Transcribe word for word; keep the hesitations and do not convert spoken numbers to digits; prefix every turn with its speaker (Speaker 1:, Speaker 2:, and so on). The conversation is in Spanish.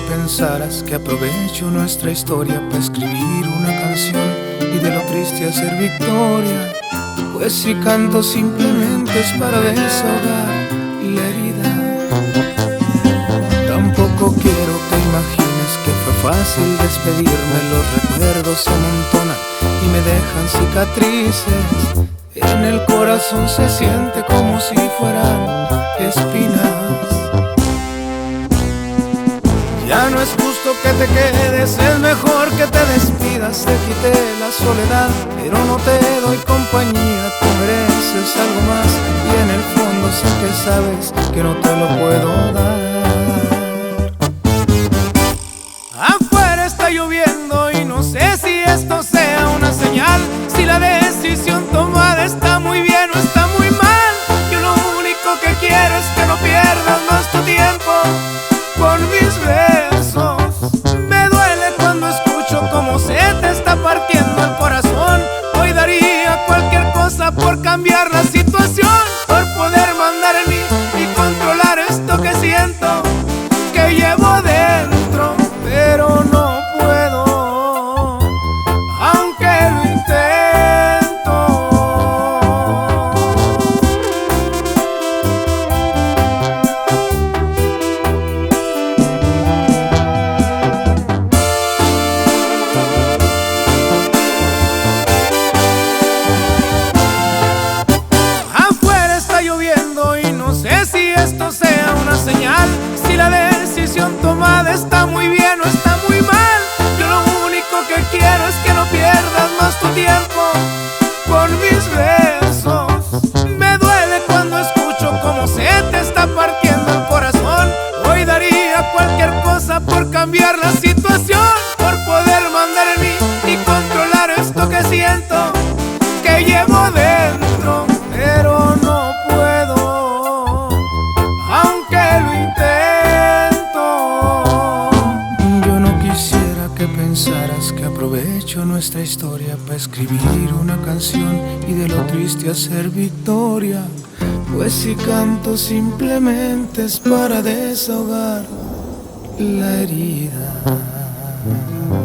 Speaker 1: pensaras que aprovecho nuestra historia para escribir una canción y de lo triste hacer victoria. Pues si canto simplemente es para desahogar la herida. Tampoco quiero que imagines que fue fácil despedirme. Los recuerdos se amontonan y me dejan cicatrices. En el corazón se siente como si fueran espinas. Ya no es justo que te quedes, es mejor que te despidas. Te quité la soledad, pero no te doy compañía. Tú mereces algo más y en el fondo sé que sabes que no te lo puedo dar. Afuera está lloviendo y no sé si esto sea una señal. Si la decisión tomada está muy bien o está muy mal. Yo lo único que quiero es que no pierdas más tu tiempo con mis besos. Me duele cuando escucho cómo se te está partiendo el corazón. Hoy daría cualquier cosa por cambiar la situación, por poder mandar en mí y controlar esto que siento, que llevo dentro, pero no puedo, aunque lo intento. Afuera está lloviendo y no sé si esto sea una señal. Si la decisión tomada está muy bien o está muy mal. Yo lo único que quiero es que no pierdas más tu tiempo con mis besos. Me duele cuando escucho cómo se te está partiendo el corazón. Hoy daría cualquier cosa por cambiar la situación, por poder mandar en mí y controlar esto que siento, que llevo dentro, pero no puedo, aunque lo intento. Yo no quisiera que pensaras que aprovecho nuestra historia para escribir una canción y de lo triste hacer victoria. Pues si canto simplemente es para desahogar la herida.